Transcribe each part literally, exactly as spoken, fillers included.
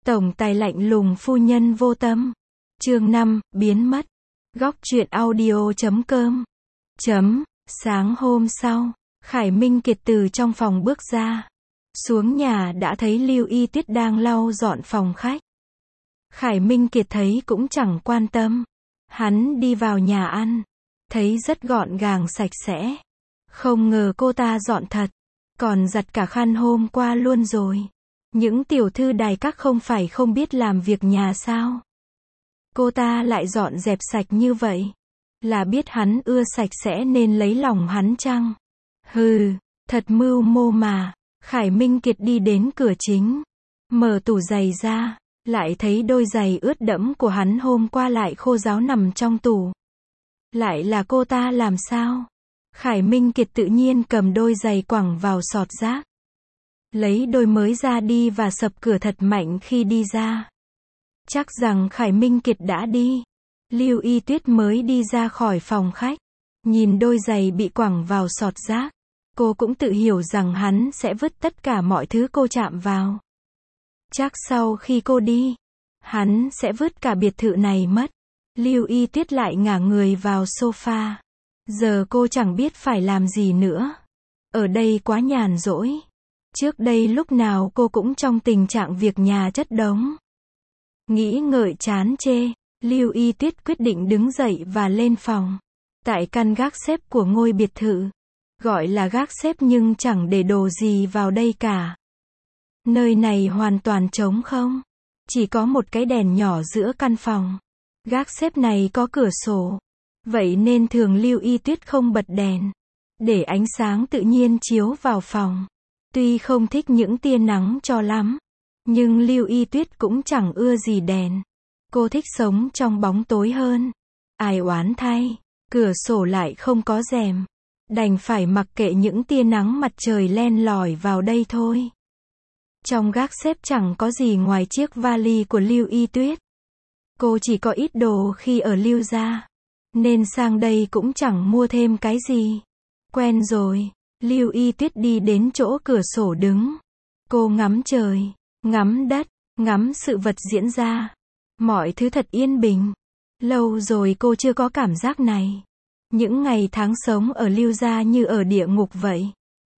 Tổng tài lạnh lùng phu nhân vô tâm. Chương năm, biến mất. Góc truyện audio chấm com. Chấm, sáng hôm sau, Khải Minh Kiệt từ trong phòng bước ra. Xuống nhà đã thấy Lưu Y Tuyết đang lau dọn phòng khách. Khải Minh Kiệt thấy cũng chẳng quan tâm. Hắn đi vào nhà ăn. Thấy rất gọn gàng sạch sẽ. Không ngờ cô ta dọn thật. Còn giặt cả khăn hôm qua luôn rồi. Những tiểu thư đài các không phải không biết làm việc nhà sao? Cô ta lại dọn dẹp sạch như vậy. Là biết hắn ưa sạch sẽ nên lấy lòng hắn chăng? Hừ, thật mưu mô mà. Khải Minh Kiệt đi đến cửa chính. Mở tủ giày ra. Lại thấy đôi giày ướt đẫm của hắn hôm qua lại khô ráo nằm trong tủ. Lại là cô ta làm sao? Khải Minh Kiệt tự nhiên cầm đôi giày quẳng vào sọt rác. Lấy đôi mới ra đi và sập cửa thật mạnh khi đi ra. Chắc rằng Khải Minh Kiệt đã đi. Lưu Y Tuyết mới đi ra khỏi phòng khách. Nhìn đôi giày bị quẳng vào sọt rác. Cô cũng tự hiểu rằng hắn sẽ vứt tất cả mọi thứ cô chạm vào. Chắc sau khi cô đi, hắn sẽ vứt cả biệt thự này mất. Lưu Y Tuyết lại ngả người vào sofa. Giờ cô chẳng biết phải làm gì nữa. Ở đây quá nhàn rỗi. Trước đây lúc nào cô cũng trong tình trạng việc nhà chất đống. Nghĩ ngợi chán chê, Lưu Y Tuyết quyết định đứng dậy và lên phòng. Tại căn gác xếp của ngôi biệt thự. Gọi là gác xếp nhưng chẳng để đồ gì vào đây cả. Nơi này hoàn toàn trống không. Chỉ có một cái đèn nhỏ giữa căn phòng. Gác xếp này có cửa sổ. Vậy nên thường Lưu Y Tuyết không bật đèn. Để ánh sáng tự nhiên chiếu vào phòng. Tuy không thích những tia nắng cho lắm. Nhưng Lưu Y Tuyết cũng chẳng ưa gì đèn. Cô thích sống trong bóng tối hơn. Ai oán thay. Cửa sổ lại không có rèm. Đành phải mặc kệ những tia nắng mặt trời len lỏi vào đây thôi. Trong gác xếp chẳng có gì ngoài chiếc vali của Lưu Y Tuyết. Cô chỉ có ít đồ khi ở Lưu gia. Nên sang đây cũng chẳng mua thêm cái gì. Quen rồi. Lưu Y Tuyết đi đến chỗ cửa sổ đứng. Cô ngắm trời, ngắm đất, ngắm sự vật diễn ra. Mọi thứ thật yên bình. Lâu rồi cô chưa có cảm giác này. Những ngày tháng sống ở Lưu gia như ở địa ngục vậy.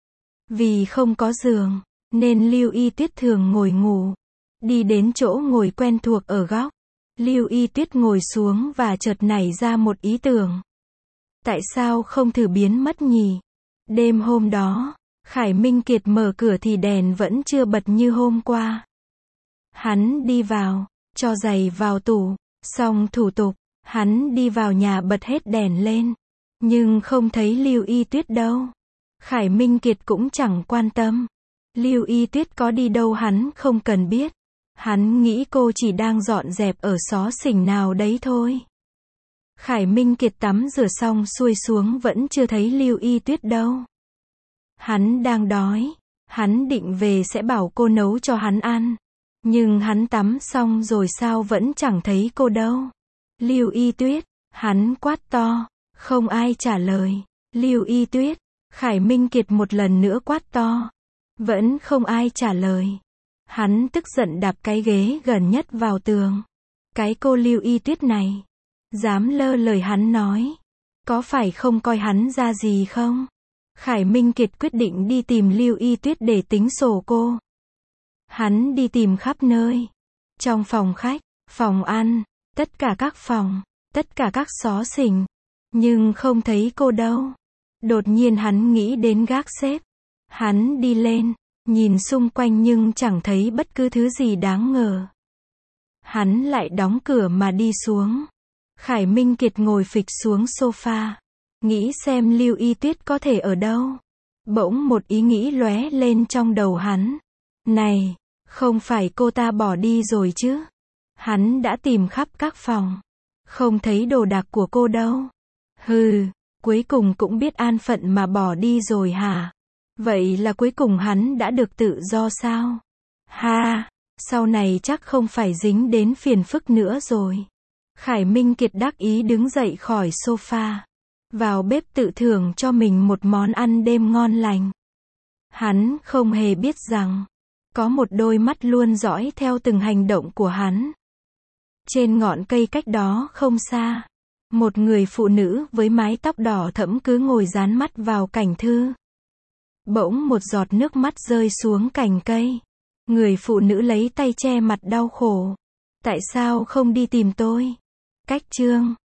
Vì không có giường, nên Lưu Y Tuyết thường ngồi ngủ. Đi đến chỗ ngồi quen thuộc ở góc. Lưu Y Tuyết ngồi xuống và chợt nảy ra một ý tưởng. Tại sao không thử biến mất nhỉ? Đêm hôm đó, Khải Minh Kiệt mở cửa thì đèn vẫn chưa bật như hôm qua. Hắn đi vào, cho giày vào tủ, xong thủ tục, hắn đi vào nhà bật hết đèn lên. Nhưng không thấy Lưu Y Tuyết đâu. Khải Minh Kiệt cũng chẳng quan tâm. Lưu Y Tuyết có đi đâu hắn không cần biết. Hắn nghĩ cô chỉ đang dọn dẹp ở xó xỉnh nào đấy thôi. Khải Minh Kiệt tắm rửa xong xuôi xuống vẫn chưa thấy Lưu Y Tuyết đâu. Hắn đang đói. Hắn định về sẽ bảo cô nấu cho hắn ăn. Nhưng hắn tắm xong rồi sao vẫn chẳng thấy cô đâu. Lưu Y Tuyết, hắn quát to. Không ai trả lời. Lưu Y Tuyết, Khải Minh Kiệt một lần nữa quát to. Vẫn không ai trả lời. Hắn tức giận đạp cái ghế gần nhất vào tường. Cái cô Lưu Y Tuyết này. Dám lơ lời hắn nói. Có phải không coi hắn ra gì không? Khải Minh Kiệt quyết định đi tìm Lưu Y Tuyết để tính sổ cô. Hắn đi tìm khắp nơi. Trong phòng khách, phòng ăn, tất cả các phòng, tất cả các xó xỉnh. Nhưng không thấy cô đâu. Đột nhiên hắn nghĩ đến gác xếp. Hắn đi lên, nhìn xung quanh nhưng chẳng thấy bất cứ thứ gì đáng ngờ. Hắn lại đóng cửa mà đi xuống. Khải Minh Kiệt ngồi phịch xuống sofa. Nghĩ xem Lưu Y Tuyết có thể ở đâu. Bỗng một ý nghĩ lóe lên trong đầu hắn. Này, không phải cô ta bỏ đi rồi chứ? Hắn đã tìm khắp các phòng. Không thấy đồ đạc của cô đâu. Hừ, cuối cùng cũng biết an phận mà bỏ đi rồi hả? Vậy là cuối cùng hắn đã được tự do sao? Ha, sau này chắc không phải dính đến phiền phức nữa rồi. Khải Minh Kiệt đắc ý đứng dậy khỏi sofa. Vào bếp tự thưởng cho mình một món ăn đêm ngon lành. Hắn không hề biết rằng, Có một đôi mắt luôn dõi theo từng hành động của hắn. Trên ngọn cây cách đó không xa, một người phụ nữ với mái tóc đỏ thẫm cứ ngồi dán mắt vào cảnh thư. Bỗng một giọt nước mắt rơi xuống cành cây. Người phụ nữ lấy tay che mặt đau khổ. Tại sao không đi tìm tôi? Cách chương